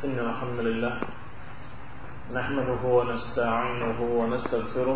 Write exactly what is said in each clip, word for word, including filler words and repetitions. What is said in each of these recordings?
إن الحمد لله نحمده ونستعينه ونستغفره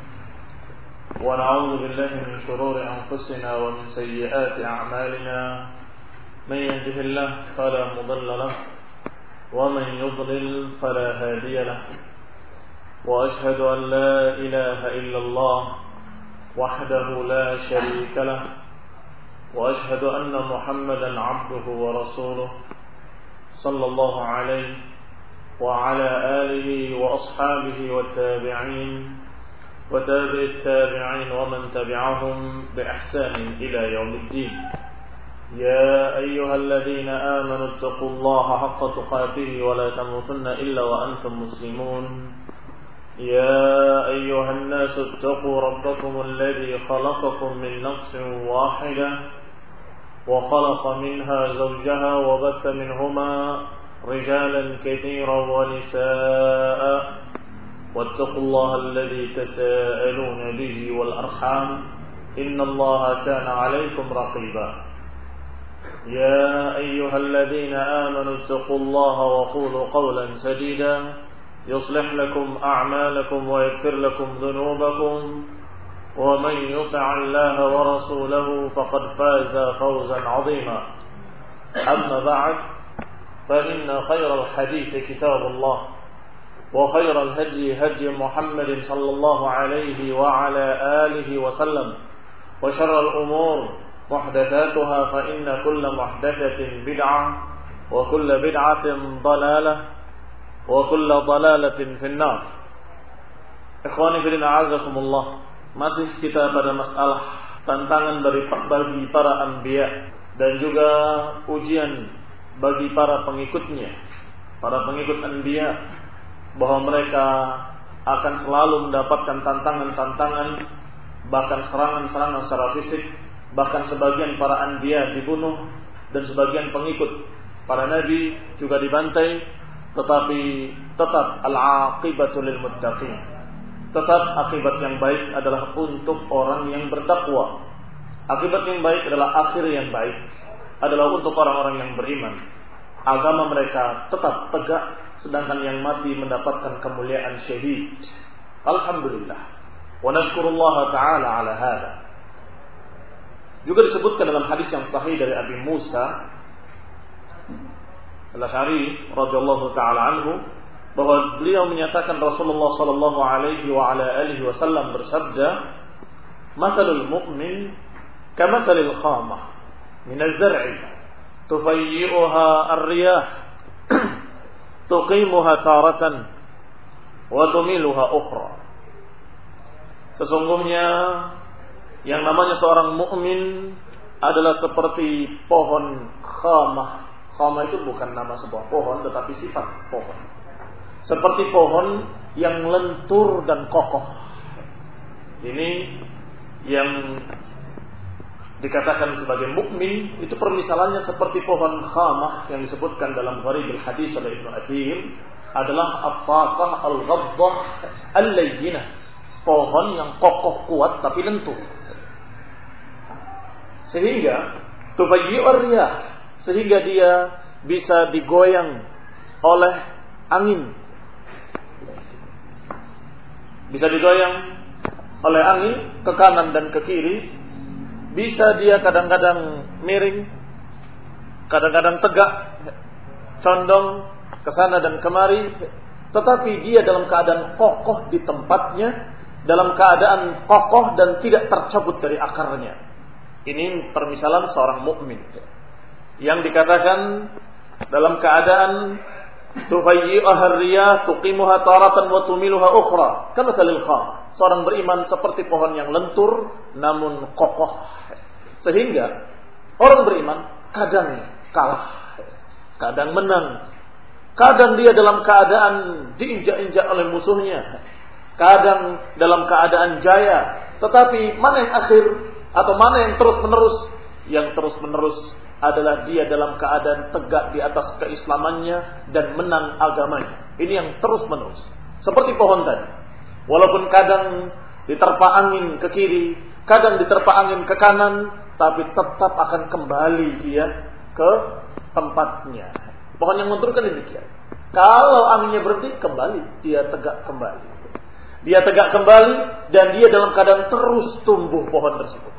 ونعوذ بالله من شرور أنفسنا ومن سيئات أعمالنا من يهده الله فلا مضل له ومن يضلل فلا هادي له وأشهد أن لا إله إلا الله وحده لا شريك له وأشهد أن محمدا عبده ورسوله صلى الله عليه وعلى آله وأصحابه والتابعين وتابع التابعين ومن تبعهم بإحسان إلى يوم الدين. يا أيها الذين آمنوا اتقوا الله حق تقاته ولا تموتن إلا وأنتم مسلمون. يا أيها الناس اتقوا ربكم الذي خلقكم من نفس واحدة وخلق منها زوجها وبث منهما رجالا كثيرا ونساء واتقوا الله الذي تساءلون به والأرحام إن الله كان عليكم رقيبا. يا أيها الذين آمنوا اتقوا الله وقولوا قولا سديدا يصلح لكم أعمالكم ويغفر لكم ذنوبكم ومن يطع الله ورسوله فقد فاز فوزا عظيما. أما بعد فإن خير الحديث كتاب الله وخير الهدي هدي محمد صلى الله عليه وعلى آله وسلم وشر الأمور محدثاتها فإن كل محدثة بدعة وكل بدعة ضلالة وكل ضلالة في النار. Ikhwani fillah a'azakumullah. Masih kita pada masalah tantangan dari bagi para anbiya dan juga ujian bagi para pengikutnya, para pengikut anbiya, bahwa mereka akan selalu mendapatkan tantangan-tantangan, bahkan serangan-serangan secara fisik, bahkan sebagian para anbiya dibunuh dan sebagian pengikut para nabi juga dibantai, tetapi tetap al-aqibatu lil muttaqin. Tetap akibat yang baik adalah untuk orang yang bertakwa. Akibat yang baik adalah akhir yang baik, adalah untuk orang-orang yang beriman. Agama mereka tetap tegak, sedangkan yang mati mendapatkan kemuliaan syahid. Alhamdulillah. Wa nashkurullaha ta'ala ala hada. Juga disebutkan dalam hadis yang sahih dari Abi Musa Al-Asy'ari radhiyallahu ta'ala anhu, bahwa beliau menyatakan Rasulullah sallallahu alaihi wa ala alihi wasallam bersabda, "Mathalul mu'min kamathalil khamah min az-zar'i tufayyi'uha ar-riyah tuqimuha taratan wa tumiluha ukhra." Sesungguhnya yang namanya seorang mukmin adalah seperti pohon khamah. Khamah itu bukan nama sebuah pohon, tetapi sifat pohon. Seperti pohon yang lentur dan kokoh. Ini yang dikatakan sebagai mukmin, itu permisalannya seperti pohon khamah yang disebutkan dalam Gharibul Hadis oleh Ibnu Athir, adalah at-taqah al-ghaddah al-layyinah, pohon yang kokoh kuat tapi lentur. Sehingga tubayyi'ur riyah, sehingga dia bisa digoyang oleh angin. Bisa digoyang oleh angin ke kanan dan ke kiri. Bisa dia kadang-kadang miring, kadang-kadang tegak, condong ke sana dan kemari, tetapi dia dalam keadaan kokoh di tempatnya, dalam keadaan kokoh dan tidak tercabut dari akarnya. Ini permisalan seorang mukmin yang dikatakan dalam keadaan tufayyi'uha ar-riyah tuqimuha taratan wa tumiluha ukhra kamathalil kham. Seorang beriman seperti pohon yang lentur namun kokoh, sehingga orang beriman kadang kalah, kadang menang, kadang dia dalam keadaan diinjak-injak oleh musuhnya, kadang dalam keadaan jaya. Tetapi mana yang akhir atau mana yang terus-menerus? Yang terus-menerus adalah dia dalam keadaan tegak di atas keislamannya dan menang agamanya. Ini yang terus-menerus. Seperti pohon tadi. Walaupun kadang diterpa angin ke kiri, kadang diterpa angin ke kanan, tapi tetap akan kembali dia ke tempatnya. Pohon yang lentur kan demikian. Kalau anginnya berhenti, kembali dia tegak kembali. Dia tegak kembali dan dia dalam keadaan terus tumbuh pohon tersebut.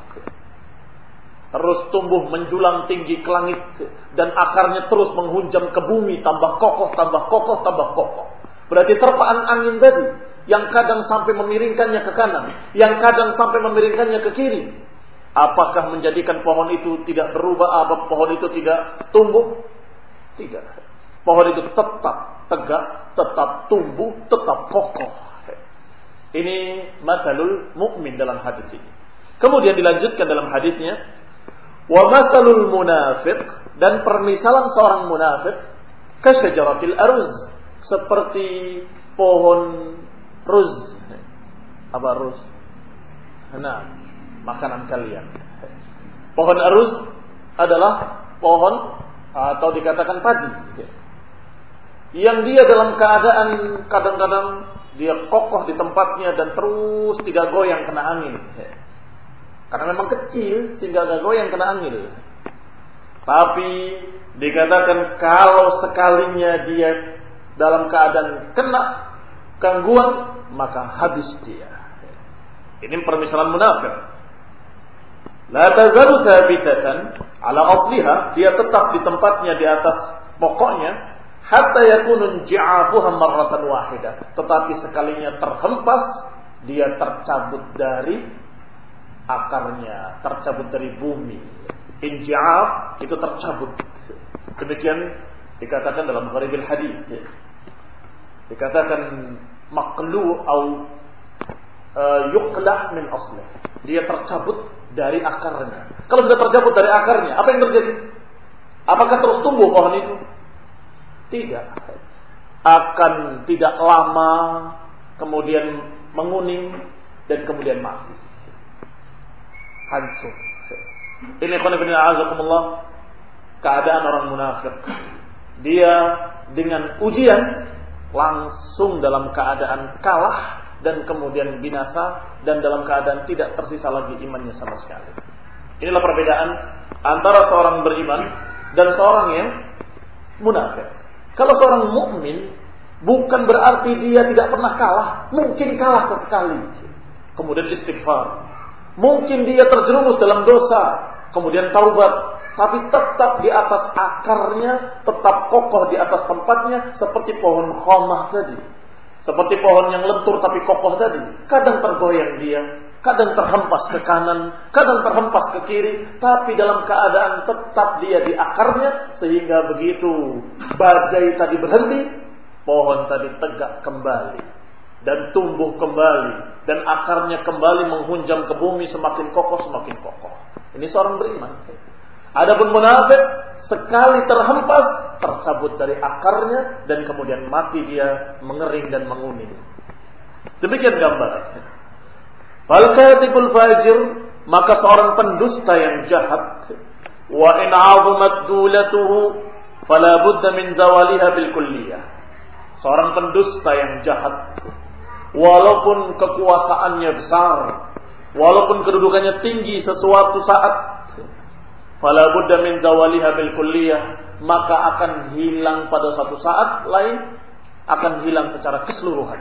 Terus tumbuh menjulang tinggi ke langit dan akarnya terus menghunjam ke bumi, tambah kokoh, tambah kokoh, tambah kokoh. Berarti terpaan angin tadi yang kadang sampai memiringkannya ke kanan, yang kadang sampai memiringkannya ke kiri. Apakah menjadikan pohon itu tidak berubah? Apa pohon itu tidak tumbuh? Tidak. Pohon itu tetap tegak, tetap tumbuh, tetap kokoh. Ini mathalul mu'min dalam hadis ini. Kemudian dilanjutkan dalam hadisnya, wa mathalul munafiq, dan permisalan seorang munafik kasyajaratil aruz, seperti pohon ruz. Apa ruz? Nah, makanan kalian. Pohon aruz adalah pohon atau dikatakan padi, yang dia dalam keadaan kadang-kadang dia kokoh di tempatnya dan terus tidak goyang kena angin. Karena memang kecil sehingga gak goyang kena angin. Tapi dikatakan kalau sekalinya dia dalam keadaan kena gangguan, maka habis dia. Ini permisalan munafik. La tazalu thabitatan ala asliha, dia tetap di tempatnya di atas pokoknya, hatta yakunun ji'afuha marratan wahidah, tetapi sekalinya terhempas dia tercabut dari akarnya, tercabut dari bumi. Inji'af itu tercabut. Demikian dikatakan dalam Gharibul Hadits. Dikatakan maqlu au uh, yuqla min aslih. Dia tercabut dari akarnya. Kalau sudah tercabut dari akarnya, apa yang terjadi? Apakah terus tumbuh pohon itu? Tidak. Akan tidak lama kemudian menguning dan kemudian mati. Hancur. Ini qanifidina azakumullah, keadaan orang munafik. Dia dengan ujian langsung dalam keadaan kalah dan kemudian binasa, dan dalam keadaan tidak tersisa lagi imannya sama sekali. Inilah perbedaan antara seorang beriman dan seorang yang munafik. Kalau seorang mukmin, bukan berarti dia tidak pernah kalah, mungkin kalah sesekali, kemudian istighfar. Mungkin dia terjerumus dalam dosa, kemudian taubat, tapi tetap di atas akarnya, tetap kokoh di atas tempatnya, seperti pohon khamah tadi. Seperti pohon yang lentur tapi kokoh tadi. Kadang tergoyang dia, kadang terhempas ke kanan, kadang terhempas ke kiri, tapi dalam keadaan tetap dia di akarnya, sehingga begitu badai tadi berhenti, pohon tadi tegak kembali dan tumbuh kembali, dan akarnya kembali menghunjam ke bumi, semakin kokoh semakin kokoh. Ini seorang beriman. Adapun munafik, sekali terhempas, tercabut dari akarnya, dan kemudian mati dia mengering dan menguning. Demikian gambarannya. Fal katibul fajir, maka seorang pendusta yang jahat, wa in 'azamat dulatuhu fala budda min zawaliha bil kulliyah. Seorang pendusta yang jahat, walaupun kekuasaannya besar, walaupun kedudukannya tinggi sesuatu saat, fala budda min zawaliha bil kulliyah, maka akan hilang pada suatu saat lain, akan hilang secara keseluruhan.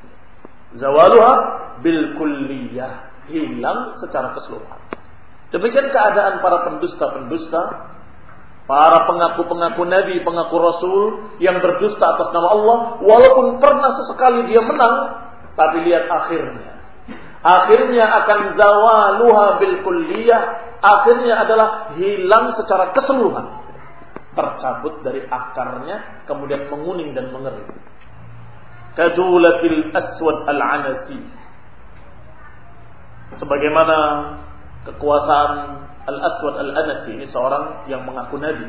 Zawaluha bil kulliyah, hilang secara keseluruhan. Demikian keadaan para pendusta-pendusta, para pengaku-pengaku nabi, pengaku rasul yang berdusta atas nama Allah, walaupun pernah sesekali dia menang, tapi lihat akhirnya. Akhirnya akan zawaluha bil kulliyah, akhirnya adalah hilang secara keseluruhan, tercabut dari akarnya, kemudian menguning dan mengering. Kadulatil aswad al-anasi, sebagaimana kekuasaan al-aswad al-anasi, ini seorang yang mengaku nabi.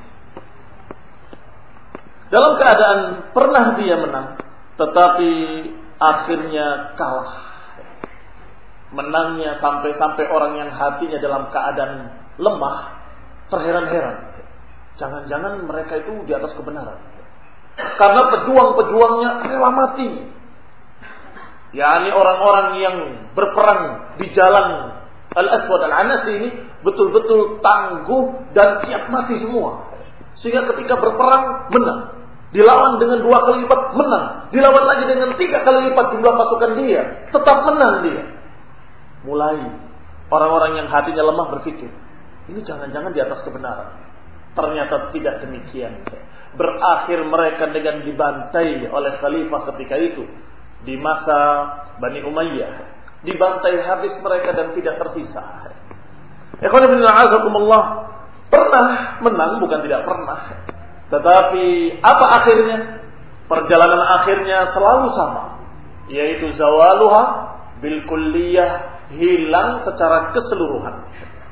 Dalam keadaan pernah dia menang, tetapi akhirnya kalah. Menangnya sampai-sampai orang yang hatinya dalam keadaan lemah terheran-heran. Jangan-jangan mereka itu di atas kebenaran. Karena pejuang-pejuangnya rela mati. yakni orang-orang yang berperang di jalan Al-Aswad Al-Anasi ini betul-betul tangguh dan siap mati semua. Sehingga ketika berperang menang. Dilawan dengan dua kali lipat menang. Dilawan lagi dengan tiga kali lipat jumlah pasukan dia. Tetap menang dia. Mulai orang-orang yang hatinya lemah berpikir, ini jangan-jangan di atas kebenaran. Ternyata tidak demikian. Berakhir mereka dengan dibantai oleh khalifah ketika itu. Di masa Bani Umayyah. Dibantai habis mereka dan tidak tersisa. Ikhwan fillah azakumullah. Pernah menang, bukan tidak pernah. Tetapi apa akhirnya? Perjalanan akhirnya selalu sama, yaitu zawaluha bil kulliyah, hilang secara keseluruhan.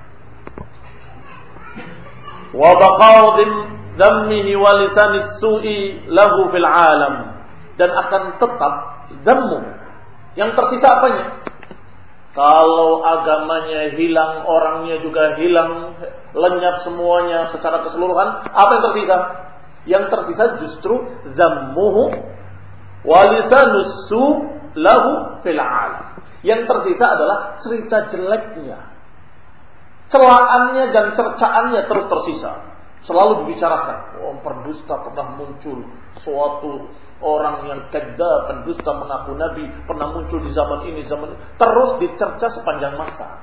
Wa baqa'u dammihi wa lisanis su'i lahu fil alam, dan akan tetap zammu. Yang tersisa apanya? Kalau agamanya hilang, orangnya juga hilang, lenyap semuanya secara keseluruhan, apa yang tersisa? Yang tersisa justru zammuhu wa lisanus su lahu fil alam. Yang tersisa adalah cerita jeleknya, celaannya dan cercaannya terus tersisa. Selalu dibicarakan. Oh, pendusta pernah muncul, suatu orang yang kadzdzab, pendusta mengaku nabi, pernah muncul di zaman ini, zaman ini. Terus dicerca sepanjang masa.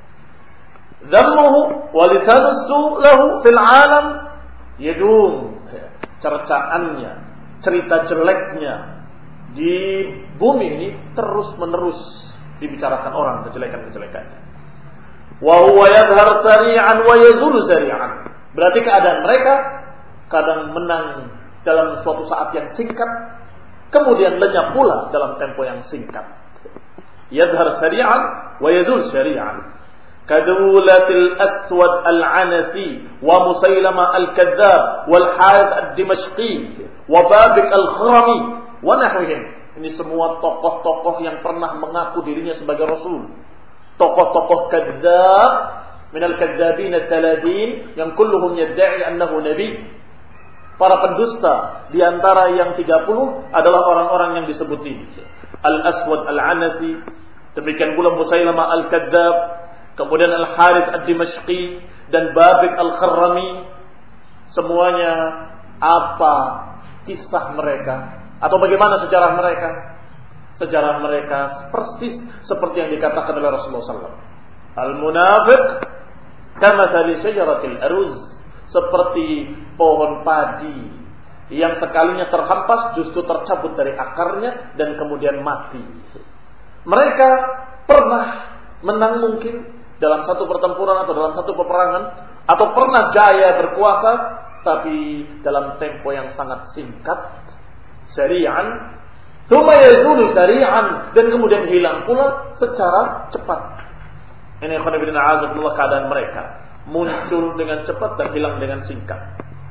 Zammuhu wa lisanus su lahu fil alam yadum. Cercaannya, cerita jeleknya di bumi ini terus menerus dibicarakan orang, kejelekan-kejelekannya. Wa huwa yadhhar sari'an wa yazulu sari'an. Berarti keadaan mereka kadang menang dalam suatu saat yang singkat, kemudian lenyap pula dalam tempo yang singkat. Yadhhar sari'an wa yazul sari'an. Kadulatil aswad al-anasi wa musailama al-kadzab wal harith ad-dimashqi wa babik al-khrami wa nahwihim. Ini semua tokoh-tokoh yang pernah mengaku dirinya sebagai rasul. Tokoh-tokoh kadzab min al-kadzabin al-thaladin yang kulluhum yadda'i annahu nabi. Para pendusta di antara yang tiga puluh adalah orang-orang yang disebut ini. Al-aswad al-anasi, demikian pula musailama al-kadzab, kemudian Al-Harith Ad-Dimashqi dan Babik Al-Kharrami. Semuanya apa kisah mereka? Atau bagaimana sejarah mereka? Sejarah mereka persis seperti yang dikatakan oleh Rasulullah sallallahu alaihi wasallam. Al-munafiq kamathali syajaratil aruz, seperti pohon padi yang sekalinya terhempas justru tercabut dari akarnya dan kemudian mati. Mereka pernah menang mungkin dalam satu pertempuran atau dalam satu peperangan, atau pernah jaya berkuasa, tapi dalam tempo yang sangat singkat, sari'an, tsumma yazulu sari'an, dan kemudian hilang pula secara cepat. Ini khonibina azakumullah keadaan mereka, muncul dengan cepat dan hilang dengan singkat.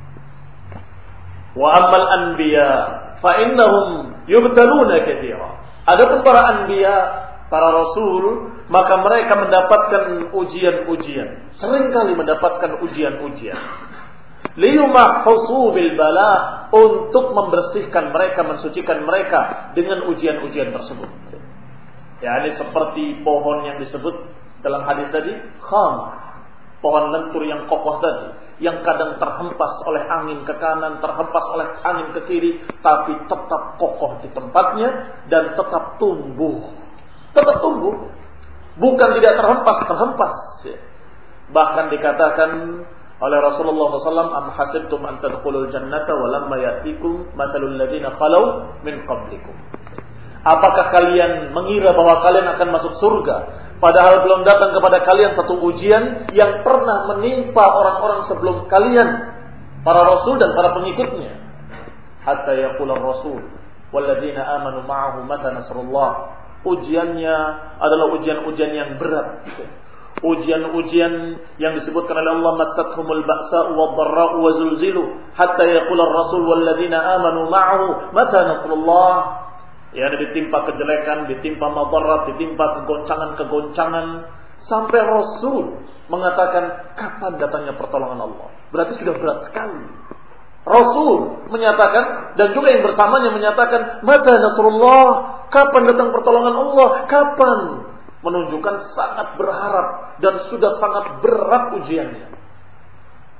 Wa ammal anbiya fa innahum yubtaluna katsira. Adapun para anbiya, para rasul, maka mereka mendapatkan ujian-ujian. Seringkali mendapatkan ujian-ujian. Liyumahfusu bil bala, untuk membersihkan mereka, mensucikan mereka dengan ujian-ujian tersebut. Ya, ini seperti pohon yang disebut dalam hadis tadi, khamah, pohon lentur yang kokoh tadi, yang kadang terhempas oleh angin ke kanan, terhempas oleh angin ke kiri, tapi tetap kokoh di tempatnya dan tetap tumbuh. Tetap tumbuh, bukan tidak terhempas, terhempas. Bahkan dikatakan oleh Rasulullah sallallahu alaihi wasallam, am hasibtum an tadkhulul jannata wa lamma ya'tikum mathalul ladzina khalau min qablikum. Apakah kalian mengira bahwa kalian akan masuk surga, padahal belum datang kepada kalian satu ujian yang pernah menimpa orang-orang sebelum kalian, para rasul dan para pengikutnya. Hatta yaqula rasul wal ladzina amanu ma'ahu mata nasrullah. Ujiannya adalah ujian-ujian yang berat. Ujian-ujian yang disebutkan oleh Allah, mattathumul ba'sa'u wad-dharra'u wa zulzilu hatta yaqula ar-rasul wal ladzina amanu ma'ahu mata nasrullah. Ya, ditimpa kejelekan, ditimpa madarat, ditimpa kegoncangan-kegoncangan, sampai Rasul mengatakan kapan datangnya pertolongan Allah. Berarti sudah berat sekali. Rasul menyatakan, dan juga yang bersamanya menyatakan, mata nasrullah, kapan datang pertolongan Allah, kapan? Menunjukkan sangat berharap dan sudah sangat berat ujiannya.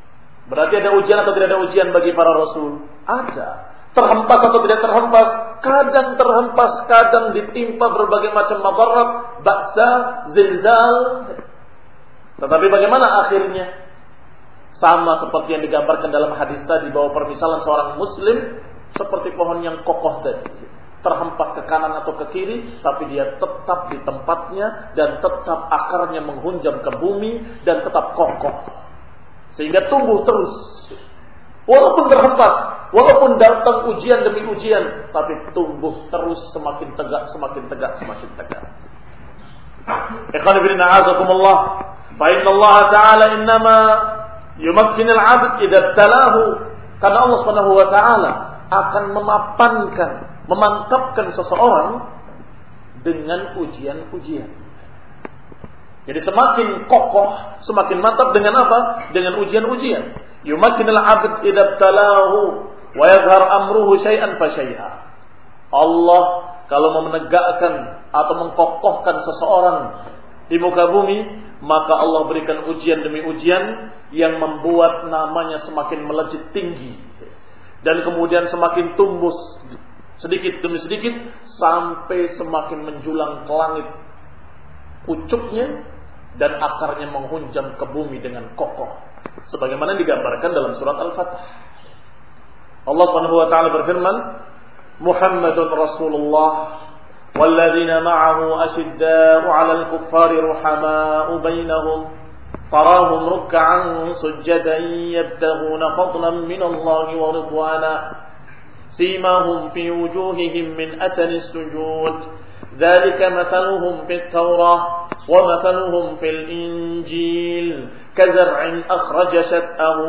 Berarti ada ujian atau tidak ada ujian bagi para rasul? Ada. Terhempas atau tidak terhempas? Kadang terhempas, kadang ditimpa berbagai macam madarat, baksa, zilzal. Tetapi bagaimana akhirnya? Sama seperti yang digambarkan dalam hadis tadi, bahwa permisalan seorang muslim seperti pohon yang kokoh tadi. Terhempas ke kanan atau ke kiri, tapi dia tetap di tempatnya dan tetap akarnya menghunjam ke bumi dan tetap kokoh. Sehingga tumbuh terus. Walaupun terhempas, walaupun datang ujian demi ujian, tapi tumbuh terus semakin tegak, semakin tegak, semakin tegak. Ikhwan fillah a'azakumullah. Fa inna Allah Ta'ala innama yumakkin al-'abd idza ibtalahu. Karena Allah Subhanahu wa taala akan memapankan, memantapkan seseorang dengan ujian-ujian. Jadi semakin kokoh, semakin mantap dengan apa? Dengan ujian-ujian. Yumakkin al-'abd idza ibtalahu wa yadhhar amruhu syai'an fa syai'a. Allah kalau mau menegakkan atau mengkokohkan seseorang di muka bumi, maka Allah berikan ujian demi ujian yang membuat namanya semakin melejit tinggi dan kemudian semakin tumbuh sedikit demi sedikit sampai semakin menjulang ke langit pucuknya dan akarnya menghunjam ke bumi dengan kokoh, sebagaimana digambarkan dalam surat Al-Fatih. Allah Subhanahu wa taala berfirman, Muhammadun Rasulullah walladzina ma'ahu asyidda'u 'alal kuffari ruhama'u bainahum tarahum ruk'an sujjadan yabtaghuna fadlan minallahi wa ridwana simahum fi wujuhihim min athari sujud ذلك مثلهم في التوراة ومثلهم في الإنجيل كزرع أخرج شطأه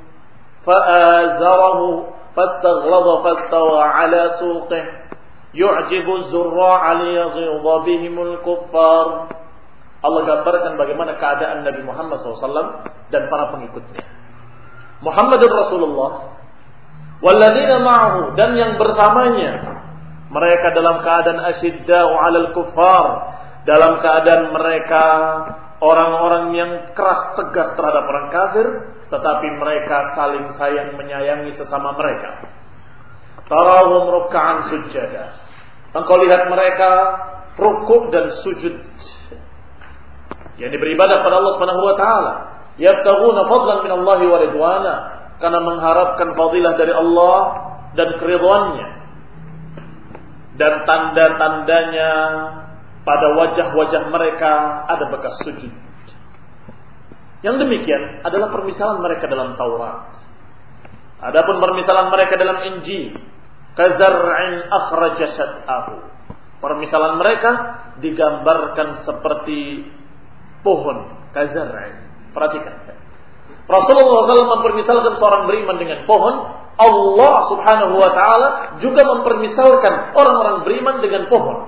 فآزره فاستغلظ فاستوى على سوقه يعجب الزراع ليغيظ بهم الكفار. Allah gambarkan bagaimana keadaan Nabi Muhammad shallallahu alaihi wasallam dan para pengikutnya. Muhammadur Rasulullah walladzina ma'ahu, dan yang bersamanya, mereka dalam keadaan asyidda'u 'alal kuffar, dalam keadaan mereka orang-orang yang keras tegas terhadap orang kafir, tetapi mereka saling sayang menyayangi sesama mereka. Tarahum ruk'an sujjada. Engkau lihat mereka rukuk dan sujud, yang beribadah pada Allah Subhanahu wa taala. Yabtaghuna fadlan minallahi wa ridwana, karena mengharapkan fadilah dari Allah dan keridhaannya. Dan tanda-tandanya pada wajah-wajah mereka ada bekas sujud. Yang demikian adalah permisalan mereka dalam Taurat. Adapun permisalan mereka dalam Injil, kazar'in akhraja syat'ahu. Permisalan mereka digambarkan seperti pohon kazar'in. Perhatikan. Rasulullah shallallahu alaihi wasallam mempermisalkan seorang beriman dengan pohon. Allah Subhanahu wa taala juga mempermisalkan orang-orang beriman dengan pohon.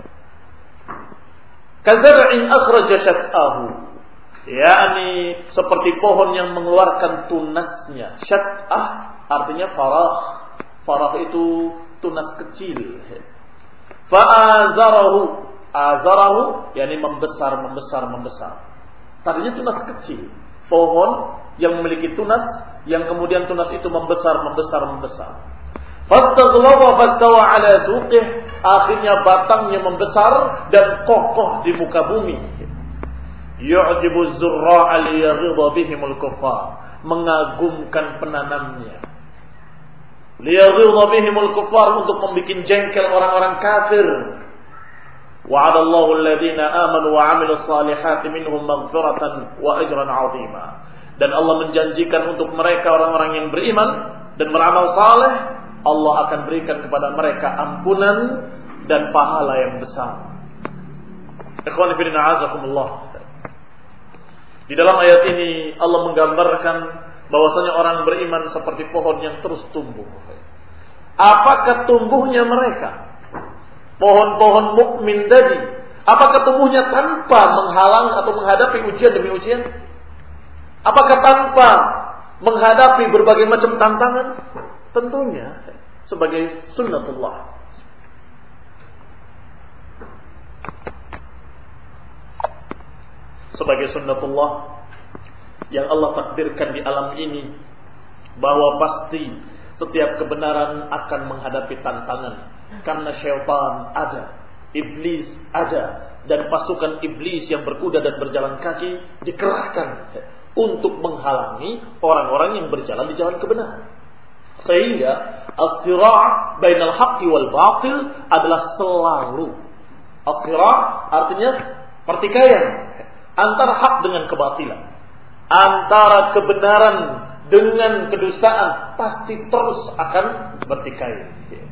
Kazar'in akhraja syat'ahu, yakni seperti pohon yang mengeluarkan tunasnya. Syat'ah artinya farah. Farah itu tunas kecil. Fa'azarahu, azarahu yakni membesar, membesar, membesar. Tadinya tunas kecil. Pohon yang memiliki tunas, yang kemudian tunas itu membesar, membesar, membesar. Fastaghlaba fastawa ala suqih, akhirnya batangnya membesar dan kokoh di muka bumi. Yu'jibu zurra'a liyaghidha bihimul kuffar, mengagumkan penanamnya. Liyaghidha bihimul kuffar, untuk membuat jengkel orang-orang kafir. Wa'adallahu alladhina amanu wa 'amilus salihati minhum maghfiratan wa ajran 'azima. Dan Allah menjanjikan untuk mereka orang-orang yang beriman dan beramal saleh, Allah akan berikan kepada mereka ampunan dan pahala yang besar. Ikhwan fillah a'azakumullah. Di dalam ayat ini Allah menggambarkan bahwasanya orang beriman seperti pohon yang terus tumbuh. Apakah tumbuhnya mereka? Pohon-pohon mukmin tadi, apakah tumbuhnya tanpa menghalang atau menghadapi ujian demi ujian? Apakah tanpa menghadapi berbagai macam tantangan? Tentunya sebagai sunnatullah. Sebagai sunnatullah yang Allah takdirkan di alam ini, bahwa pasti setiap kebenaran akan menghadapi tantangan, karena syaitan ada, iblis ada, dan pasukan iblis yang berkuda dan berjalan kaki dikerahkan untuk menghalangi orang-orang yang berjalan di jalan kebenaran. Sehingga as-sira' bainal haqqi wal batil adalah selalu, as-sira' artinya pertikaian antara hak dengan kebatilan, antara kebenaran dengan kedustaan, pasti terus akan bertikai.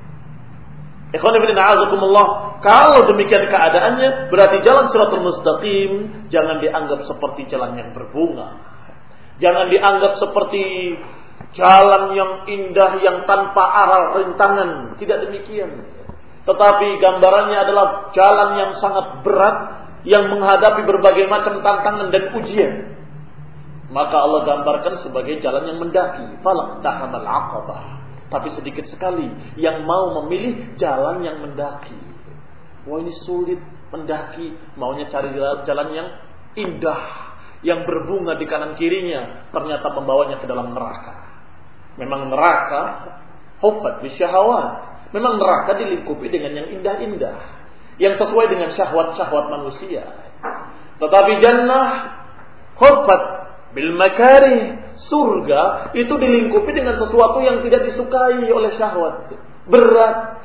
Ikhwan fillah a'azakumullah, kalau demikian keadaannya, berarti jalan Shiratal Mustaqim jangan dianggap seperti jalan yang berbunga, jangan dianggap seperti jalan yang indah yang tanpa aral rintangan. Tidak demikian. Tetapi gambarannya adalah jalan yang sangat berat, yang menghadapi berbagai macam tantangan dan ujian. Maka Allah gambarkan sebagai jalan yang mendaki. Falaqtahamal aqabah. Tapi sedikit sekali yang mau memilih jalan yang mendaki. Wah, ini sulit mendaki, maunya cari jalan yang indah, yang berbunga di kanan kirinya, ternyata membawanya ke dalam neraka. Memang neraka hufat bisyahawat. Memang neraka dilingkupi dengan yang indah-indah, yang sesuai dengan syahwat-syahwat manusia. Tetapi jannah hufat bil makarih. Surga itu dilingkupi dengan sesuatu yang tidak disukai oleh syahwat. Berat,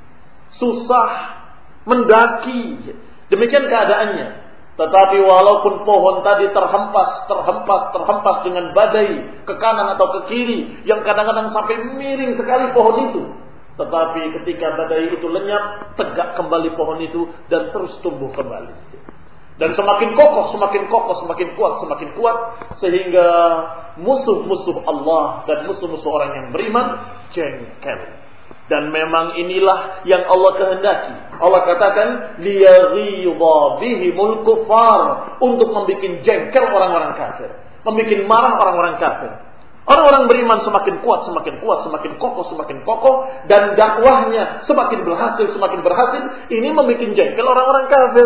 susah, mendaki. Demikian keadaannya. Tetapi walaupun pohon tadi terhempas, terhempas, terhempas dengan badai ke kanan atau ke kiri, yang kadang-kadang sampai miring sekali pohon itu, tetapi ketika badai itu lenyap, tegak kembali pohon itu dan terus tumbuh kembali. Dan semakin kokoh, semakin kokoh, semakin kuat, semakin kuat, sehingga musuh-musuh Allah dan musuh-musuh orang yang beriman jengkel. Dan memang inilah yang Allah kehendaki. Allah katakan liyaghidha bihimul kuffar, untuk membikin jengkel orang-orang kafir, membikin marah orang-orang kafir. Orang-orang beriman semakin kuat, semakin kuat, semakin kokoh, semakin kokoh, dan dakwahnya semakin berhasil, semakin berhasil. Ini membikin jengkel orang-orang kafir.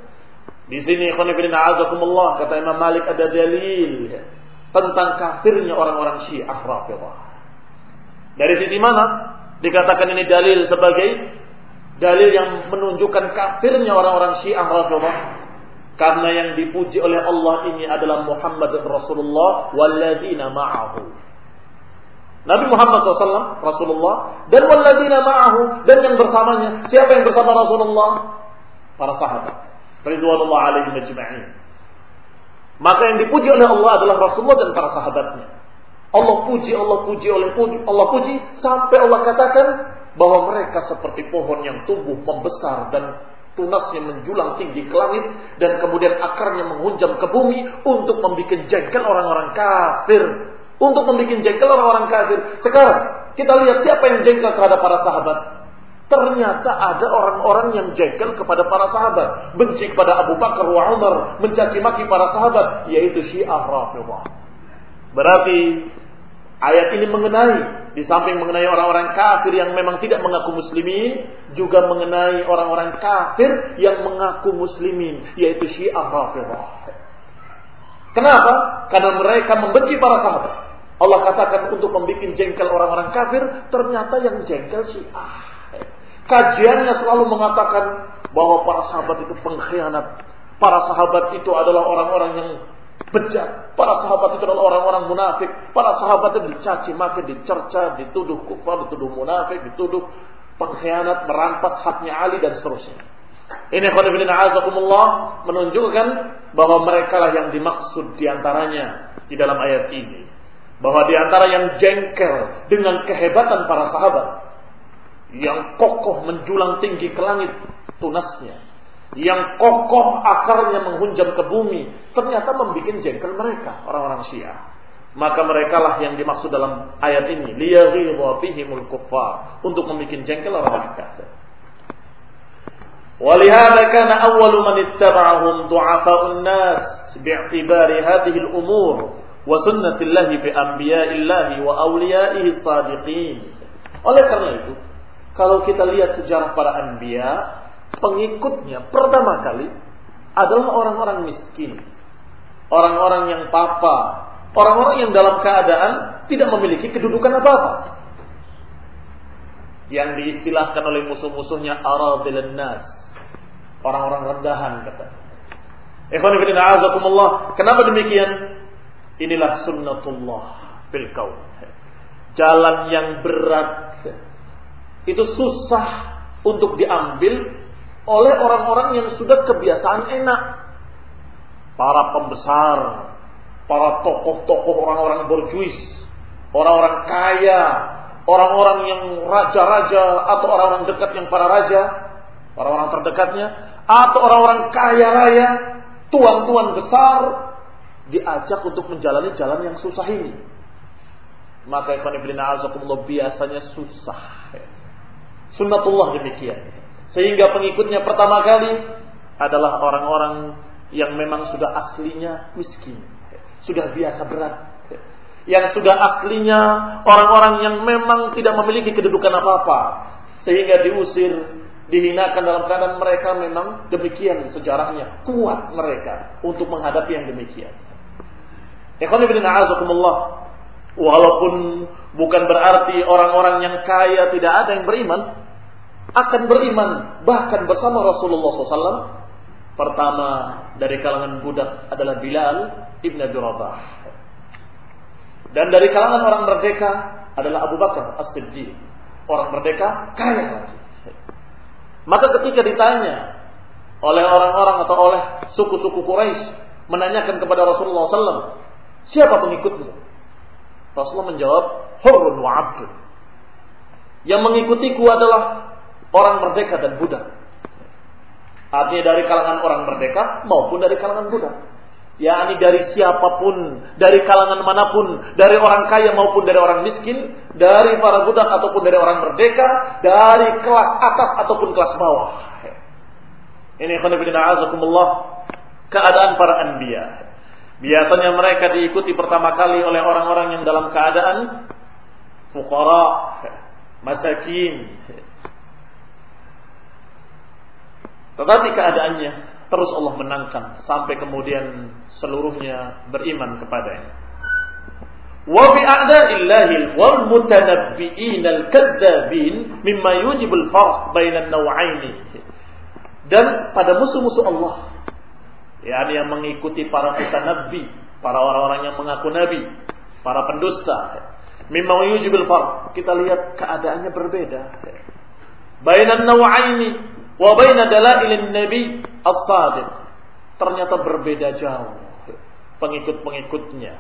Di sini khonifidin a'azakumullah, kata Imam Malik, ada dalil tentang kafirnya orang-orang Syiah Rafidhah. Dari sisi mana dikatakan ini dalil sebagai dalil yang menunjukkan kafirnya orang-orang Syiah Rafidhah? Karena yang dipuji oleh Allah ini adalah Muhammad Rasulullah walladzina ma'ahu. Nabi Muhammad shallallahu alaihi wasallam Rasulullah, dan walladzina ma'ahu, dan yang bersamanya. Siapa yang bersama Rasulullah? Para sahabat ridwanullah alaihim ajma'in. Maka yang dipuji oleh Allah adalah Rasulullah dan para sahabatnya. Allah puji, Allah puji, oleh puji, Allah puji sampai Allah katakan bahwa mereka seperti pohon yang tumbuh membesar dan tunasnya menjulang tinggi ke langit, dan kemudian akarnya menghunjam ke bumi untuk membuat jengkel orang-orang kafir, untuk membuat jengkel orang-orang kafir. Sekarang kita lihat siapa yang jengkel terhadap para sahabat. Ternyata ada orang-orang yang jengkel kepada para sahabat, benci kepada Abu Bakar wa Umar, mencaci maki para sahabat, yaitu Syiah Rafidhah. Berarti ayat ini mengenai, di samping mengenai orang-orang kafir yang memang tidak mengaku muslimin, juga mengenai orang-orang kafir yang mengaku muslimin, yaitu Syiah Rafidhah. Kenapa? Karena mereka membenci para sahabat. Allah katakan untuk membuat jengkel orang-orang kafir, ternyata yang jengkel Syiah. Kajiannya selalu mengatakan bahwa para sahabat itu pengkhianat, para sahabat itu adalah orang-orang yang bejat, para sahabat itu adalah orang-orang munafik, para sahabat itu dicaci maki, dicerca, dituduh kufar, dituduh munafik, dituduh pengkhianat, merampas haknya Ali dan seterusnya. Ini khonifidin a'azakumullah menunjukkan bahwa mereka lah yang dimaksud diantaranya di dalam ayat ini, bahwa diantara yang jengkel dengan kehebatan para sahabat, yang kokoh menjulang tinggi ke langit tunasnya, yang kokoh akarnya menghunjam ke bumi, ternyata membuat jengkel mereka, orang-orang Syiah. Maka mereka lah yang dimaksud dalam ayat ini, liyaghidha bihimul kuffar, untuk membuat jengkel orang-orang kafir. Walihada kana awwalu man ittaba'ahum du'afa'un nas bi'tibari hadhihi al-umur wa sunnatillahi fi anbiya'illahi wa awliya'ihi as-sadiqin. Oleh karena itu, kalau kita lihat sejarah para anbiya, pengikutnya pertama kali adalah orang-orang miskin, orang-orang yang papa, orang-orang yang dalam keadaan tidak memiliki kedudukan apa-apa. Yang diistilahkan oleh musuh-musuhnya aradilun nas, orang-orang rendahan kata. Ikhwan fillah a'azakumullah. Kenapa demikian? Inilah sunnatullah fil kaun. Jalan yang berat itu susah untuk diambil oleh orang-orang yang sudah kebiasaan enak. Para pembesar, para tokoh-tokoh, orang-orang borjuis, orang-orang kaya, orang-orang yang raja-raja atau orang-orang dekat yang para raja, orang-orang terdekatnya, atau orang-orang kaya raya, tuan-tuan besar, diajak untuk menjalani jalan yang susah ini. Maka ikhwan fillah a'azakumullah biasanya susah. Sunnatullah demikian. Sehingga pengikutnya pertama kali adalah orang-orang yang memang sudah aslinya miskin, sudah biasa berat, yang sudah aslinya orang-orang yang memang tidak memiliki kedudukan apa-apa, sehingga diusir, dihinakan dalam keadaan mereka memang demikian sejarahnya, kuat mereka untuk menghadapi yang demikian. Ikhwan fillah a'azakumullah. Walaupun bukan berarti orang-orang yang kaya tidak ada yang beriman, akan beriman bahkan bersama Rasulullah shallallahu alaihi wasallam. Pertama dari kalangan budak adalah Bilal ibn Abi Rabah, dan dari kalangan orang merdeka adalah Abu Bakar As-Siddiq, orang merdeka kaya lagi. Maka ketika ditanya oleh orang-orang atau oleh suku-suku Quraisy menanyakan kepada Rasulullah shallallahu alaihi wasallam, siapa pengikutmu? Rasulullah menjawab, hurrun wa abdun. Yang mengikutiku adalah orang merdeka dan budak. Artinya dari kalangan orang merdeka maupun dari kalangan budak. yakni dari siapapun, dari kalangan manapun, dari orang kaya maupun dari orang miskin, dari para budak ataupun dari orang merdeka, dari kelas atas ataupun kelas bawah. Ini khonibidina'azakumullah, keadaan para anbiya. Biasanya mereka diikuti pertama kali oleh orang-orang yang dalam keadaan fuqara, masakin. Tetapi keadaannya terus Allah menangkan sampai kemudian seluruhnya beriman kepadanya. Wa bi a'da'illahi wal mutanabbi'in al-kadzdzabin mimma yujibul farq bainan naw'aini. Dan pada musuh-musuh Allah, yakni yang mengikuti para mutanabbi, para orang-orang yang mengaku nabi, para pendusta, mimma yujibul farq, kita lihat keadaannya berbeda. Bainan naw'aini wa baina dalailin nabi as-sadiq, ternyata berbeda jauh pengikut-pengikutnya.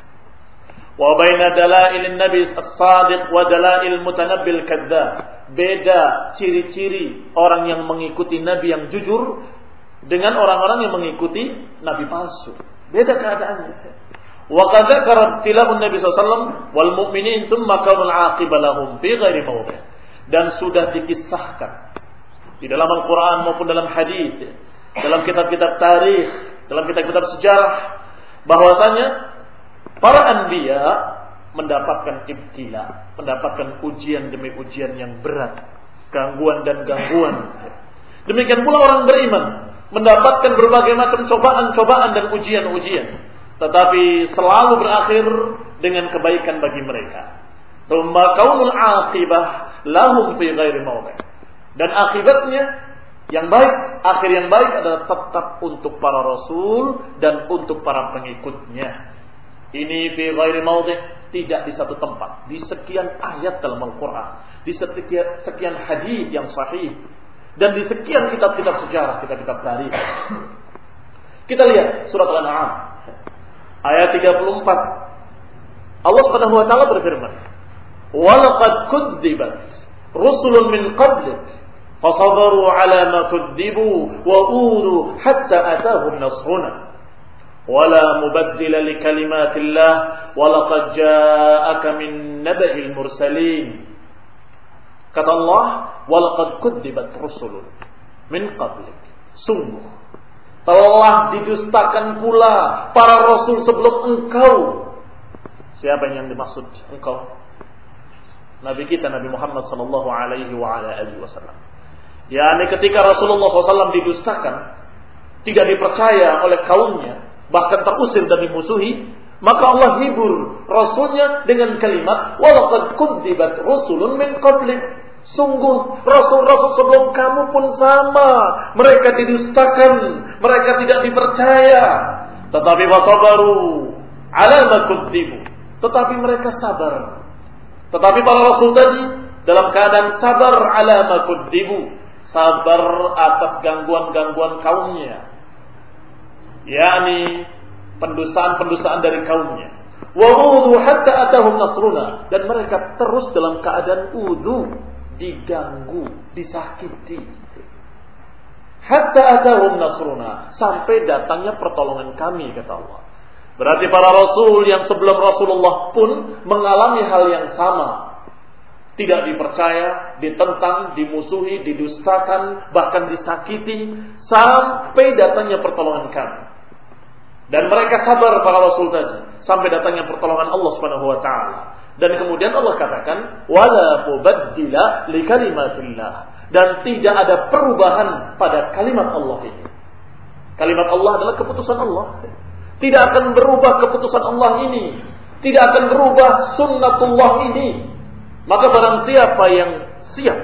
Wa baina dalailin nabi as-sadiq wa dalail mutanabbil kadzdzab, beda ciri-ciri orang yang mengikuti nabi yang jujur dengan orang-orang yang mengikuti nabi palsu. Beda keadaannya. Wa qad dzakara tilahun nabi sallallahu alaihi wasallam wal mu'minin tsumma kaunul aqibah lahum fi ghairi mawdi', dan sudah dikisahkan di dalam Al-Quran maupun dalam hadis, dalam kitab-kitab tarikh, dalam kitab-kitab sejarah, bahwasanya para anbiya mendapatkan ibtila, mendapatkan ujian demi ujian yang berat, gangguan dan gangguan. Demikian pula orang beriman mendapatkan berbagai macam cobaan-cobaan dan ujian-ujian, tetapi selalu berakhir dengan kebaikan bagi mereka. Tsumma kaunul aqibah lahum fi ghairi mawdi', dan akibatnya yang baik, akhir yang baik adalah tetap untuk para rasul dan untuk para pengikutnya. Ini fi ghairi mawdi', tidak di satu tempat, di sekian ayat dalam Al-Quran, di sekian, sekian hadis yang sahih, dan di sekian kitab-kitab sejarah, kitab-kitab tarikh. Kita lihat surat Al-An'am ayat tiga puluh empat. Allah Subhanahu wa taala berfirman, "Wa laqad kudzibat rusulun min qablik فصبروا على ما كذبوا وأوذوا حتى أتاهم نصرنا ولا مبدل لكلمات الله ولقد جاءك من نبأ المرسلين." Kata Allah, وَلَقَدْ كُذِّبَتْ رُسُلٌ مِنْ قَبْلِكَ, sungguh telah didustakan pula para rasul sebelum engkau. Siapa yang dimaksud engkau? Nabi kita Nabi Muhammad sallallahu alaihi wa ala alihi wasallam. yakni ketika Rasulullah shallallahu alaihi wasallam didustakan, tidak dipercaya oleh kaumnya, bahkan terusir dan dimusuhi, Maka Allah hibur Rasulnya dengan kalimat walaqad kudzibat rusulun min qablik. Sungguh Rasul-Rasul sebelum kamu pun sama. Mereka didustakan, mereka tidak dipercaya. Tetapi wasabaru ala ma kudzibu. Tetapi mereka sabar. Tetapi para Rasul tadi dalam keadaan sabar ala ma kudzibu. Sabar atas gangguan-gangguan kaumnya. yakni pendustaan-pendustaan dari kaumnya. Wa udhu hatta atahum nasruna, dan mereka terus dalam keadaan udhu, diganggu, disakiti. Hatta atahum nasruna, sampai datangnya pertolongan kami, kata Allah. Berarti para rasul yang sebelum Rasulullah pun mengalami hal yang sama. Tidak dipercaya, ditentang, dimusuhi, didustakan, bahkan disakiti, sampai datangnya pertolongan kami. Dan mereka sabar para rasul tadi sampai datangnya pertolongan Allah Subhanahu wa taala. Dan kemudian Allah katakan wala mubaddila li kalimatillah, dan tidak ada perubahan pada kalimat Allah ini. Kalimat Allah adalah keputusan Allah. Tidak akan berubah keputusan Allah ini. Tidak akan berubah sunnatullah ini. Maka barang siapa yang siap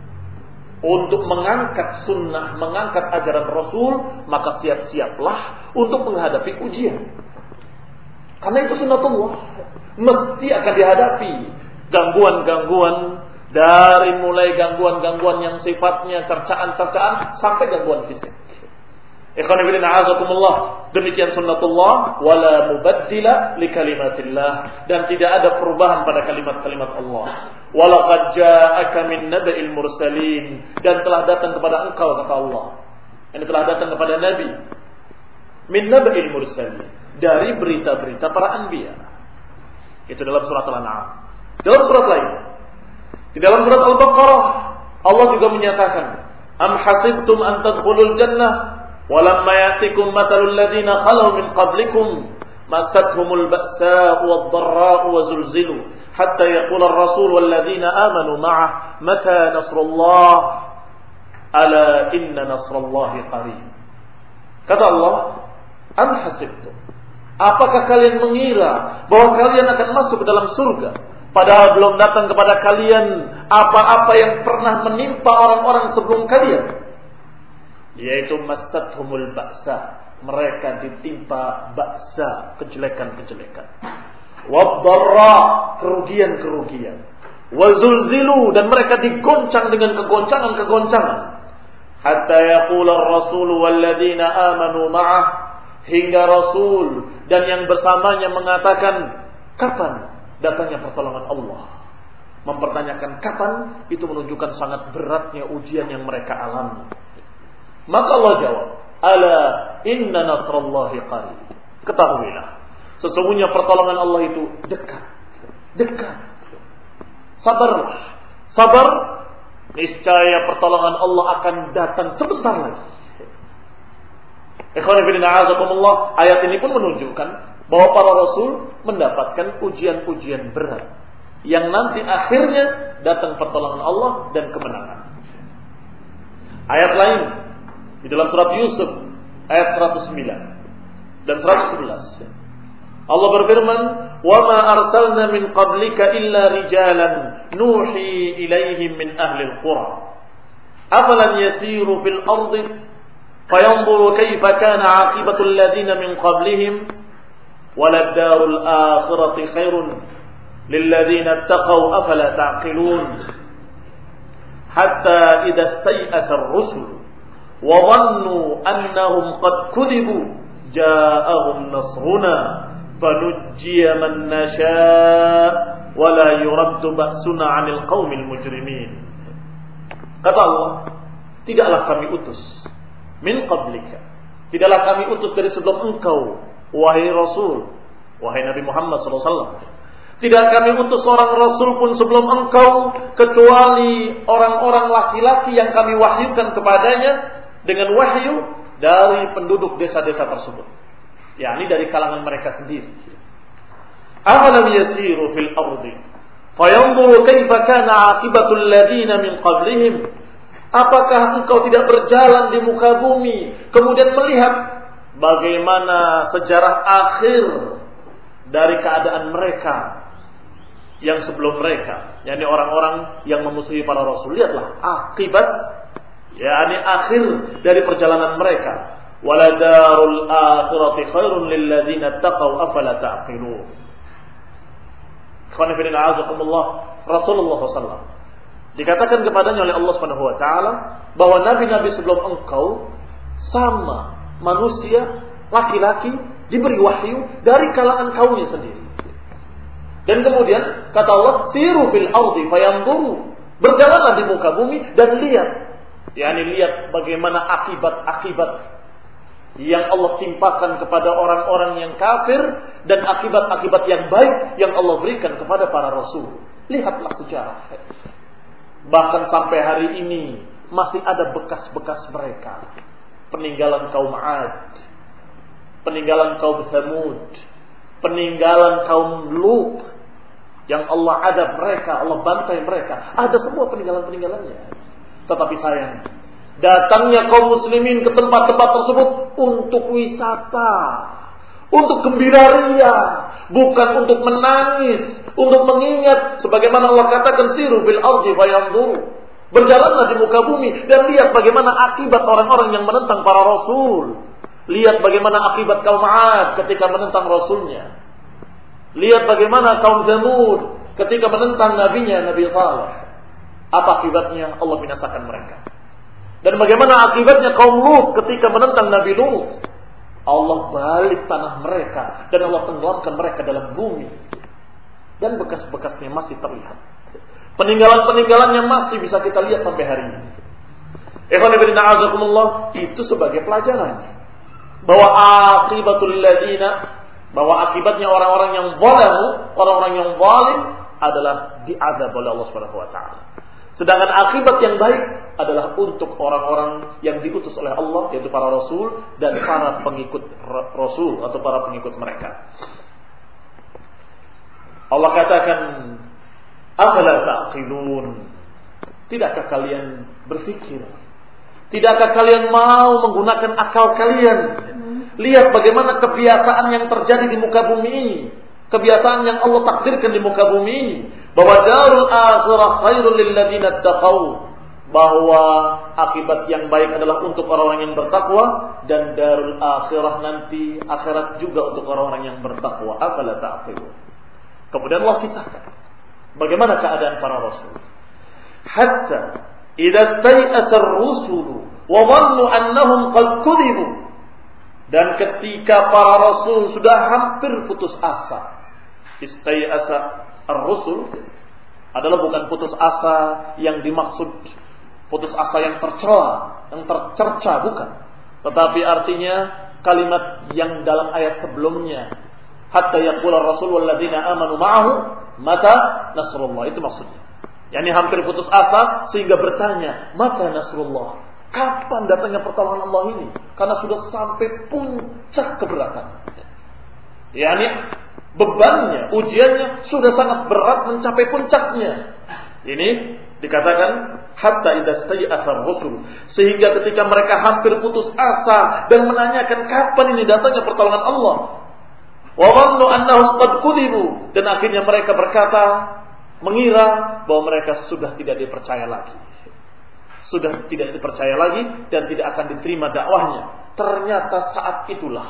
untuk mengangkat sunnah, mengangkat ajaran Rasul, maka siap-siaplah untuk menghadapi ujian. Karena itu sunnatullah. Mesti akan dihadapi gangguan-gangguan, dari mulai gangguan-gangguan yang sifatnya cercaan-cercaan sampai gangguan fisik. Ikhwan fillah a'azakumullah, demikian sunnatullah, wala mubaddila li kalimatillah, dan tidak ada perubahan pada kalimat-kalimat Allah. Walaqad ja'aka min naba'il mursalin, dan telah datang kepada engkau, kata Allah, ini telah datang kepada Nabi, min naba'il mursalin, dari berita-berita para anbiya. Itu dalam surat Al-An'am. Dalam surat lain, di dalam surat Al-Baqarah, Allah juga menyatakan, am hasibtum an tadkhulul jannah walamma ya'tikum mathalul ladzina khalu min qablikum massatuhumul ba'sa'u wad-dharra'u wa zulzilu hatta yaqula ar-rasul wal ladzina amanu ma'ah mata nasrullah ala inna nasrallahi qarib. Kata Allah, am hasibtum, apakah kalian mengira bahwa kalian akan masuk ke dalam surga padahal belum datang kepada kalian apa-apa yang pernah menimpa orang-orang sebelum kalian, yaitu massatuhumul ba'sa, mereka ditimpa ba'sa, kejelekan-kejelekan, wad-dharra, kerugian-kerugian, wa zulzilu, dan mereka digoncang dengan kegoncangan-kegoncangan, hatta yaqula ar-rasul wal ladzina amanu ma'ah, hingga Rasul dan yang bersamanya mengatakan, kapan datangnya pertolongan Allah? Mempertanyakan kapan itu menunjukkan sangat beratnya ujian yang mereka alami. Maka Allah jawab, ala inna nasrallahi qarib. Ketahuilah, sesungguhnya pertolongan Allah itu dekat. Dekat. Sabarlah. Sabar, niscaya pertolongan Allah akan datang sebentar lagi. Ikhwan fillah a'azakumullah, ayat ini pun menunjukkan bahwa para rasul mendapatkan ujian-ujian berat yang nanti akhirnya datang pertolongan Allah dan kemenangan. Ayat lain di dalam surat Yusuf ayat seratus sembilan dan seratus sebelas, Allah berfirman, "Wa ma arsalna min qablika illa rijalan nuhi ilaihim min ahli al-qura afalam yasiru fil ardi fayanzuru kayfa kana 'aqibatu alladhina min qablihim walad darul akhirati khairun lil ladzina ittaqaw afala ta'qilun hatta idza istay'asa ar-rusul wa dhannu annahum qad kudzibu ja'ahum nasruna fanujjiya man nasha' wa la yuraddu ba'suna 'anil qaumil mujrimin." Kata Allah, tidaklah kami utus min qablika, tidaklah kami utus dari sebelum engkau, wahai Rasul, wahai Nabi Muhammad sallallahu alaihi wasallam. Tidak kami utus seorang Rasul pun sebelum engkau, kecuali orang-orang laki-laki yang kami wahyukan kepadanya dengan wahyu dari penduduk desa-desa tersebut, yakni dari kalangan mereka sendiri. Afalam yasiru fil ardi fayanzuru kaifa kana 'aqibatul ladzina min qablihim, apakah engkau tidak berjalan di muka bumi kemudian melihat bagaimana sejarah akhir dari keadaan mereka yang sebelum mereka, yakni orang-orang yang memusuhi para rasul. Lihatlah akibat, yakni akhir dari perjalanan mereka. Waladarul akhirati khairun lil ladzina taqaw afala ta'qilun. Khonifidin a'azakumullah, Rasulullah sallallahu alaihi wasallam dikatakan kepadanya oleh Allah Subhanahu wa taala bahwa nabi-nabi sebelum engkau sama manusia laki-laki diberi wahyu dari kalangan kaumnya sendiri. Dan kemudian kata Allah, siru fil ardi fayanzuru, berjalanlah di muka bumi dan lihat, yakni lihat bagaimana akibat-akibat yang Allah timpakan kepada orang-orang yang kafir dan akibat-akibat yang baik yang Allah berikan kepada para rasul. Lihatlah sejarah. Bahkan sampai hari ini masih ada bekas-bekas mereka. Peninggalan kaum 'Ad, peninggalan kaum Thamud, peninggalan kaum Lut yang Allah adab mereka, Allah bantai mereka. Ada semua peninggalan-peninggalannya. Tetapi sayang, datangnya kaum muslimin ke tempat-tempat tersebut untuk wisata, untuk gembira ria, bukan untuk menangis, untuk mengingat sebagaimana Allah katakan siru bil ardi fayanzuru. Berjalanlah di muka bumi dan lihat bagaimana akibat orang-orang yang menentang para rasul. Lihat bagaimana akibat kaum 'Ad ketika menentang rasulnya. Lihat bagaimana kaum Thamud ketika menentang nabinya Nabi Saleh. Apa akibatnya? Allah binasakan mereka. Dan bagaimana akibatnya kaum Lut ketika menentang Nabi Lut? Allah balik tanah mereka dan Allah tenggelamkan mereka dalam bumi. Dan bekas-bekasnya masih terlihat. Peninggalan-peninggalannya masih bisa kita lihat sampai hari ini. Ikhwan fillah a'azakumullah, itu sebagai pelajaran bahwa akibatul ladina, bahwa akibatnya orang-orang yang zalamu, orang-orang yang zalim adalah diazab oleh Allah Subhanahu wa taala. Sedangkan akibat yang baik adalah untuk orang-orang yang diutus oleh Allah, yaitu para rasul dan para pengikut rasul atau para pengikut mereka. Allah katakan, afala ta'qilun, tidakkah kalian berpikir? Tidakkah kalian mau menggunakan akal kalian? Lihat bagaimana kebiasaan yang terjadi di muka bumi ini, kebiasaan yang Allah takdirkan di muka bumi ini, bahwa darul akhirah khairul lil ladzina taqaw, bahwa akibat yang baik adalah untuk orang-orang yang bertakwa, dan darul akhirah nanti akhirat juga untuk orang-orang yang bertakwa. Afala ta'qilun. Kemudian Allah kisahkan bagaimana keadaan para rasul. Hatta idza tai'ata ar-rusulu wa dhannu annahum qad kudzibu, dan ketika para rasul sudah hampir putus asa. Istai'asa ar-rusul adalah bukan putus asa yang dimaksud putus asa yang tercela, yang tercerca, bukan. Tetapi artinya kalimat yang dalam ayat sebelumnya, hatta yaqula ar-rasul wal ladzina amanu ma'ahu mata nasrullah, itu maksudnya. Yani hampir putus asa sehingga bertanya, mata nasrullah, kapan datangnya pertolongan Allah ini? Karena sudah sampai puncak keberatan. Yani bebannya, ujiannya sudah sangat berat mencapai puncaknya. Ini dikatakan hatta idza stai'atha ar-rusul, sehingga ketika mereka hampir putus asa dan menanyakan kapan ini datangnya pertolongan Allah. Wa dhannu annahum qad kudzibu, dan akhirnya mereka berkata, mengira bahwa mereka sudah tidak dipercaya lagi. Sudah tidak dipercaya lagi dan tidak akan diterima dakwahnya. Ternyata saat itulah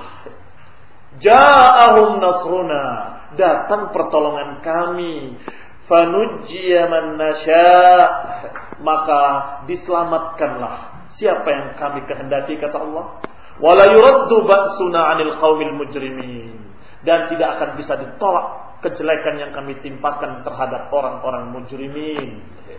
ja'ahum nasruna, datang pertolongan kami. Fanujjiya man nasya', maka diselamatkanlah siapa yang kami kehendaki, kata Allah. Wala yuraddu ba'suna 'anil qaumil mujrimin, dan tidak akan bisa ditolak kejelekan yang kami timpakan terhadap orang-orang mujrimin.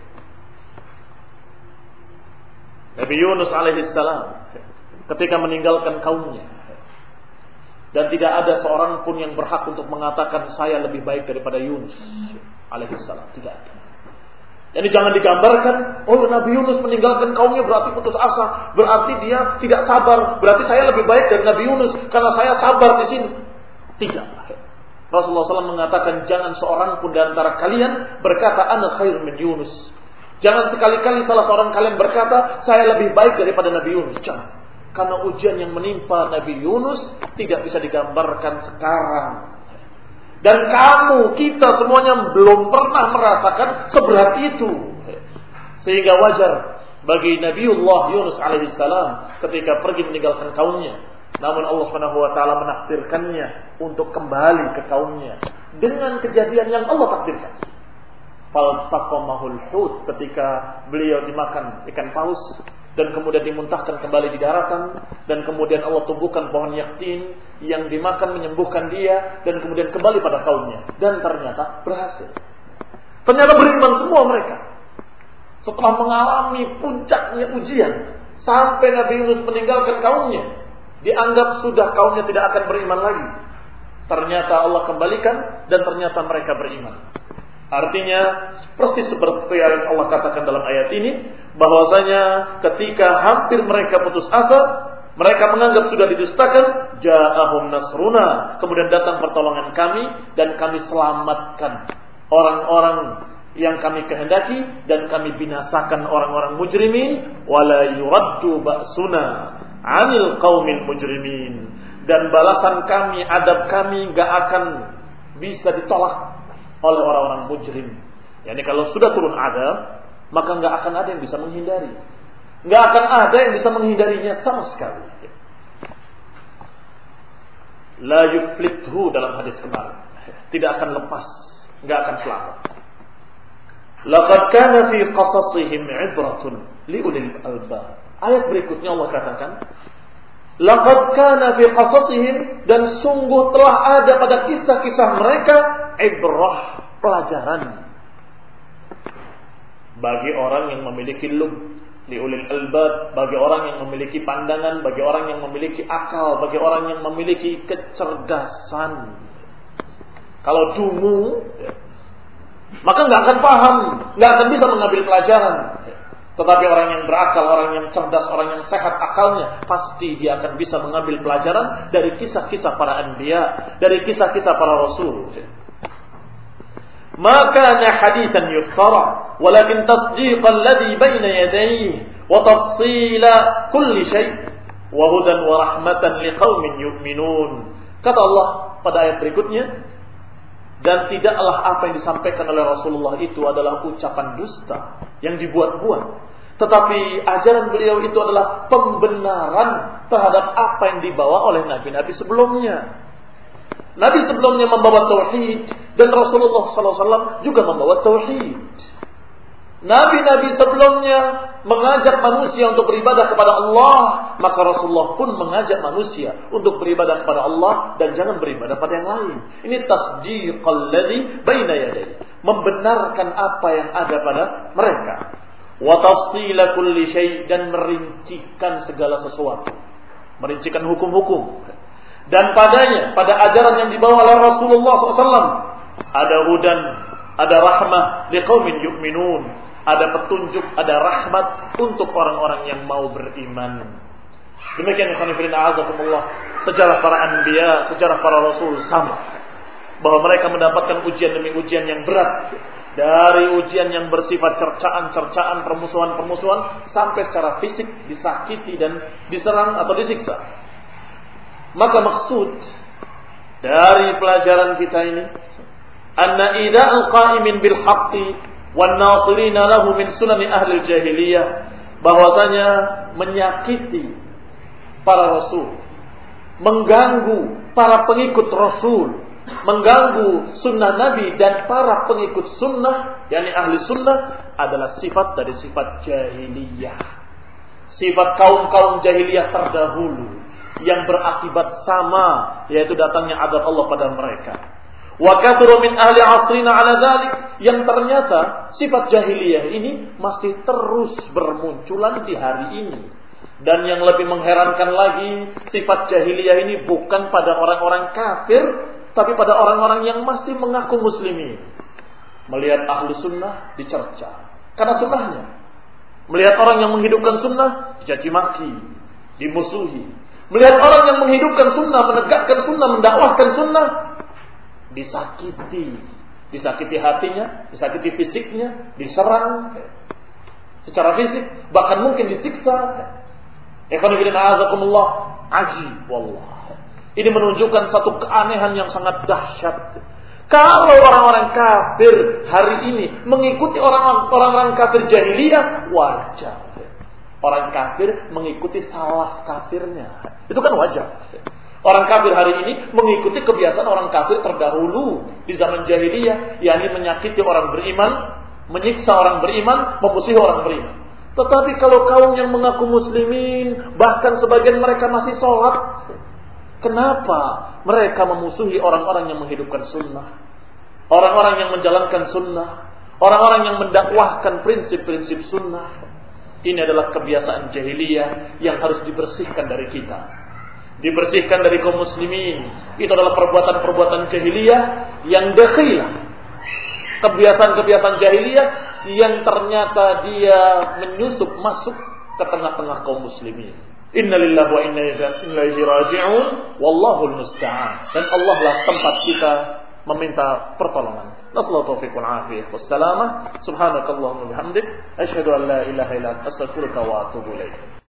Nabi Yunus alaihissalam ketika meninggalkan kaumnya, dan tidak ada seorang pun yang berhak untuk mengatakan saya lebih baik daripada Yunus alaihissalam, tidak ada. Jadi jangan digambarkan, oh Nabi Yunus meninggalkan kaumnya berarti putus asa, berarti dia tidak sabar, berarti saya lebih baik dari Nabi Yunus karena saya sabar di sini. Tidak. Rasulullah shallallahu alaihi wasallam mengatakan, jangan seorang pun di antara kalian berkata ana khair min Yunus. Jangan sekali-kali salah seorang kalian berkata saya lebih baik daripada Nabi Yunus. Jangan. Karena ujian yang menimpa Nabi Yunus tidak bisa digambarkan sekarang. Dan kamu, kita semuanya belum pernah merasakan seberat itu. Sehingga wajar bagi Nabiullah Yunus alaihissalam ketika pergi meninggalkan kaumnya. Namun Allah Subhanahu wa taala menakdirkannya untuk kembali ke kaumnya dengan kejadian yang Allah takdirkan. Faltaqamahul hut, ketika beliau dimakan ikan paus dan kemudian dimuntahkan kembali di daratan, dan kemudian Allah tumbuhkan pohon yaktin yang dimakan menyembuhkan dia, dan kemudian kembali pada kaumnya, dan ternyata berhasil. Ternyata beriman semua mereka setelah mengalami puncaknya ujian sampai Nabi Yunus meninggalkan kaumnya, dianggap sudah kaumnya tidak akan beriman lagi. Ternyata Allah kembalikan dan ternyata mereka beriman. Artinya persis seperti yang Allah katakan dalam ayat ini, bahwasanya ketika hampir mereka putus asa, mereka menganggap sudah didustakan, ja'ahum nasruna, kemudian datang pertolongan kami dan kami selamatkan orang-orang yang kami kehendaki dan kami binasakan orang-orang mujrimin, wala yuraddu ba'suna 'anil qaumil mujrimin, dan balasan kami, adab kami enggak akan bisa ditolak oleh orang-orang mujrim. Yani kalau sudah turun adab, maka enggak akan ada yang bisa menghindari. Enggak akan ada yang bisa menghindarinya sama sekali. La yuflithu dalam hadis kemarin. Tidak akan lepas, enggak akan selamat. Laqad kana fi qasasihim 'ibratun li ulil albab. Ayat berikutnya Allah katakan, laqad kana fi qasasihim, dan sungguh telah ada pada kisah-kisah mereka ibrah, pelajaran bagi orang yang memiliki lub, liulil albab, bagi orang yang memiliki pandangan, bagi orang yang memiliki akal, bagi orang yang memiliki kecerdasan. Kalau dungu, maka nggak akan paham, nggak akan bisa mengambil pelajaran. Tetapi orang yang berakal, orang yang cerdas, orang yang sehat akalnya, pasti dia akan bisa mengambil pelajaran dari kisah-kisah para anbiya, dari kisah-kisah para rasul. Maka na haditsan yuftara, walakin tasdiqan alladhi baina yadayhi wa tafsila kulli shay' wa hudan wa rahmatan liqaumin yu'minun. Kata Allah pada ayat berikutnya, dan tidaklah apa yang disampaikan oleh Rasulullah itu adalah ucapan dusta yang dibuat-buat, tetapi ajaran beliau itu adalah pembenaran terhadap apa yang dibawa oleh nabi-nabi sebelumnya. Nabi sebelumnya membawa tauhid, dan Rasulullah sallallahu alaihi wasallam juga membawa tauhid. Nabi-nabi sebelumnya mengajak manusia untuk beribadah kepada Allah, maka Rasulullah pun mengajak manusia untuk beribadah kepada Allah dan jangan beribadah pada yang lain. Ini tasdiqal ladzi baina yadayhi, membenarkan apa yang ada pada mereka. Wa tafsila kulli syai', dan merincikan segala sesuatu, merincikan hukum-hukum. Dan padanya, pada ajaran yang dibawa oleh Rasulullah sallallahu alaihi wasallam, ada hudan, ada rahmah liqaumin yu'minun, ada petunjuk, ada rahmat untuk orang-orang yang mau beriman. Demikian ikhwan fillah azakumullah, sejarah para anbiya, sejarah para rasul sama, bahwa mereka mendapatkan ujian demi ujian yang berat, dari ujian yang bersifat cercaan-cercaan, permusuhan-permusuhan, sampai secara fisik disakiti dan diserang atau disiksa. Maka maksud dari pelajaran kita ini, anna ida'al qa'imin bil haqqi wan nasirina lahu min sunani ahli jahiliyah, bahwasanya menyakiti para rasul, mengganggu para pengikut rasul, mengganggu sunnah nabi dan para pengikut sunnah, yakni ahli sunnah, adalah sifat dari sifat jahiliyah, sifat kaum-kaum jahiliyah terdahulu yang berakibat sama, yaitu datangnya azab Allah pada mereka. Wa katsuru min ahli asrina ala dzalik, yang ternyata sifat jahiliyah ini masih terus bermunculan di hari ini. Dan yang lebih mengherankan lagi, sifat jahiliyah ini bukan pada orang-orang kafir, tapi pada orang-orang yang masih mengaku muslimin. Melihat ahlu sunnah dicerca karena sunnahnya, melihat orang yang menghidupkan sunnah dicaci maki, dimusuhi. Melihat orang yang menghidupkan sunnah, menegakkan sunnah, mendakwahkan sunnah, disakiti. Disakiti hatinya, disakiti fisiknya, diserang secara fisik, bahkan mungkin disiksa. Ikhwan fillah azakumullah, ajib wallah. Ini menunjukkan satu keanehan yang sangat dahsyat. Kalau orang-orang kafir hari ini mengikuti orang-orang kafir jahiliyah, wajar. Orang kafir mengikuti salah kafirnya. Itu kan wajar. Orang kafir hari ini mengikuti kebiasaan orang kafir terdahulu di zaman jahiliyah, yakni menyakiti orang beriman, menyiksa orang beriman, memusuhi orang beriman. Tetapi kalau kaum yang mengaku muslimin, bahkan sebagian mereka masih sholat, kenapa mereka memusuhi orang-orang yang menghidupkan sunnah, orang-orang yang menjalankan sunnah, orang-orang yang mendakwahkan prinsip-prinsip sunnah? Ini adalah kebiasaan jahiliyah yang harus dibersihkan dari kita, dibersihkan dari kaum muslimin. Itu adalah perbuatan-perbuatan jahiliyah yang dakhilah, kebiasaan-kebiasaan jahiliyah yang ternyata dia menyusup masuk ke tengah-tengah kaum muslimin. Inna lillahi wa inna ilaihi raji'un, wallahul musta'an. Dan Allah lah tempat kita meminta pertolongan. Nasallahu taufiq wal afiyah wassalamah. Subhanakallahumma bihamdik, asyhadu an la ilaha illa anta, astaghfiruka wa atubu ilaik.